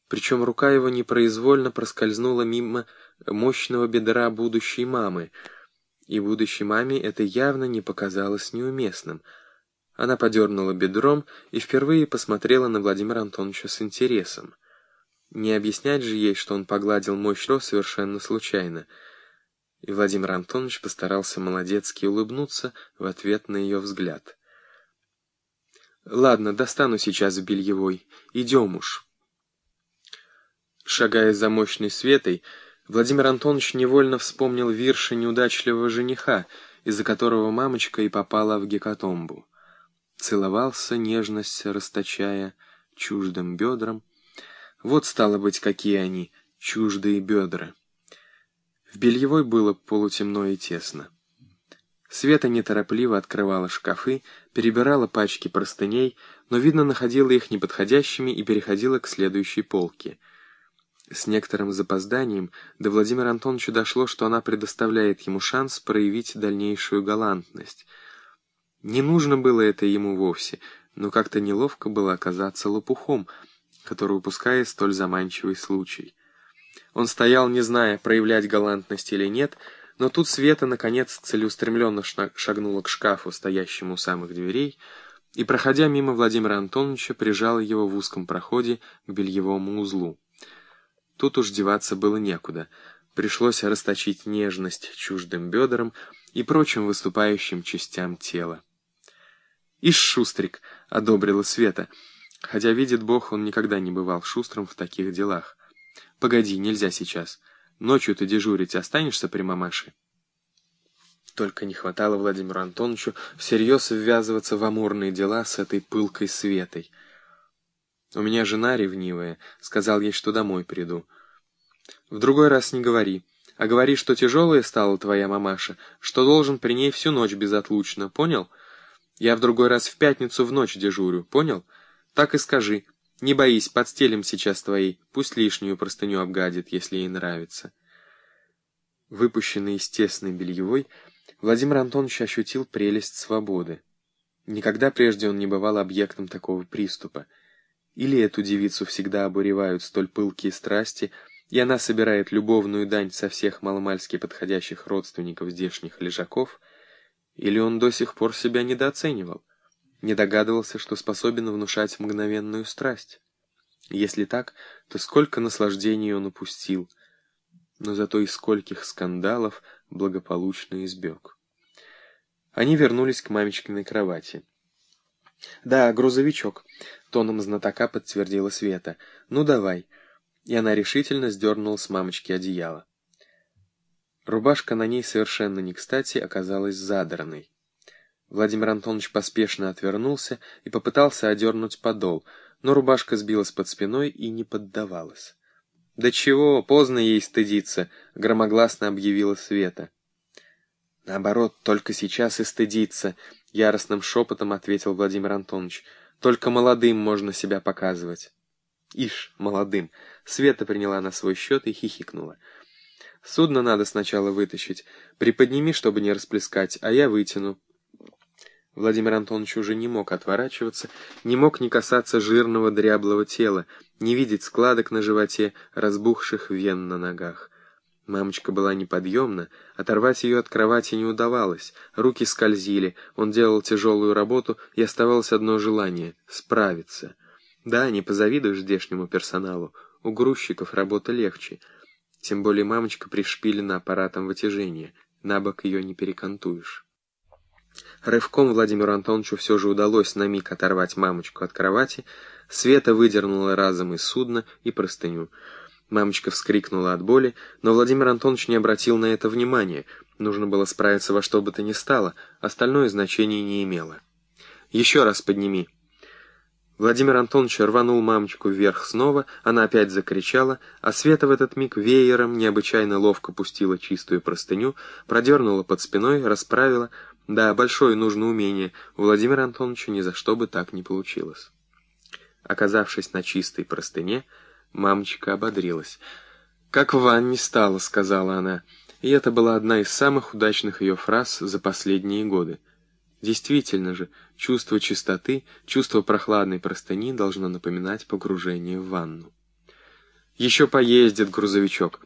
Причем рука его непроизвольно проскользнула мимо мощного бедра будущей мамы, и будущей маме это явно не показалось неуместным. Она подернула бедром и впервые посмотрела на Владимира Антоновича с интересом. Не объяснять же ей, что он погладил мощь совершенно случайно. И Владимир Антонович постарался молодецки улыбнуться в ответ на ее взгляд. «Ладно, достану сейчас в бельевой. Идем уж». Шагая за мощной Светой, Владимир Антонович невольно вспомнил вирши неудачливого жениха, из-за которого мамочка и попала в гекатомбу. Целовался, нежность расточая, чуждым бедрам. Вот, стало быть, какие они, чуждые бедра. В бельевой было полутемно и тесно. Света неторопливо открывала шкафы, перебирала пачки простыней, но, видно, находила их неподходящими и переходила к следующей полке. С некоторым запозданием до Владимира Антоновича дошло, что она предоставляет ему шанс проявить дальнейшую галантность. Не нужно было это ему вовсе, но как-то неловко было оказаться лопухом, который упускает столь заманчивый случай. Он стоял, не зная, проявлять галантность или нет, но тут Света, наконец, целеустремленно шагнула к шкафу, стоящему у самых дверей, и, проходя мимо Владимира Антоновича, прижала его в узком проходе к бельевому узлу. Тут уж деваться было некуда. Пришлось расточить нежность чуждым бедрам и прочим выступающим частям тела. «Ишь, шустрик!» — одобрила Света, хотя, видит Бог, он никогда не бывал шустрым в таких делах. «Погоди, нельзя сейчас. Ночью ты дежурить останешься при мамаше?» Только не хватало Владимиру Антоновичу всерьез ввязываться в амурные дела с этой пылкой Светой. «У меня жена ревнивая, сказал ей, что домой приду». «В другой раз не говори, а говори, что тяжелая стала твоя мамаша, что должен при ней всю ночь безотлучно, понял? Я в другой раз в пятницу в ночь дежурю, понял? Так и скажи, не боись, подстелим сейчас твоей, пусть лишнюю простыню обгадит, если ей нравится». Выпущенный из тесной бельевой, Владимир Антонович ощутил прелесть свободы. Никогда прежде он не бывал объектом такого приступа. Или эту девицу всегда обуревают столь пылкие страсти, и она собирает любовную дань со всех маломальски подходящих родственников здешних лежаков, или он до сих пор себя недооценивал, не догадывался, что способен внушать мгновенную страсть. Если так, то сколько наслаждений он упустил, но зато из скольких скандалов благополучно избег. Они вернулись к мамечкиной кровати. «Да, грузовичок», — тоном знатока подтвердила Света. «Ну, давай». И она решительно сдернула с мамочки одеяло. Рубашка на ней совершенно не кстати оказалась задранной. Владимир Антонович поспешно отвернулся и попытался одернуть подол, но рубашка сбилась под спиной и не поддавалась. «Да чего, поздно ей стыдиться», — громогласно объявила Света. «Наоборот, только сейчас и стыдиться», — яростным шепотом ответил Владимир Антонович. «Только молодым можно себя показывать». «Ишь, молодым!» — Света приняла на свой счет и хихикнула. «Судно надо сначала вытащить. Приподними, чтобы не расплескать, а я вытяну». Владимир Антонович уже не мог отворачиваться, не мог не касаться жирного дряблого тела, не видеть складок на животе, разбухших вен на ногах. Мамочка была неподъемна, оторвать ее от кровати не удавалось, руки скользили, он делал тяжелую работу, и оставалось одно желание — справиться. Да, не позавидуешь здешнему персоналу, у грузчиков работа легче. Тем более мамочка пришпилена аппаратом вытяжения, на бок ее не перекантуешь. Рывком Владимиру Антоновичу все же удалось на миг оторвать мамочку от кровати. Света выдернула разом из судна и простыню. Мамочка вскрикнула от боли, но Владимир Антонович не обратил на это внимания. Нужно было справиться во что бы то ни стало, остальное значение не имело. «Еще раз подними». Владимир Антонович рванул мамочку вверх снова, она опять закричала, а Света в этот миг веером необычайно ловко пустила чистую простыню, продернула под спиной, расправила. Да, большое нужно умение, у Владимира Антоновича ни за что бы так не получилось. Оказавшись на чистой простыне, мамочка ободрилась. «Как в ванне стало», — сказала она, и это была одна из самых удачных ее фраз за последние годы. Действительно же, чувство чистоты, чувство прохладной простыни должно напоминать погружение в ванну. Еще поездит грузовичок.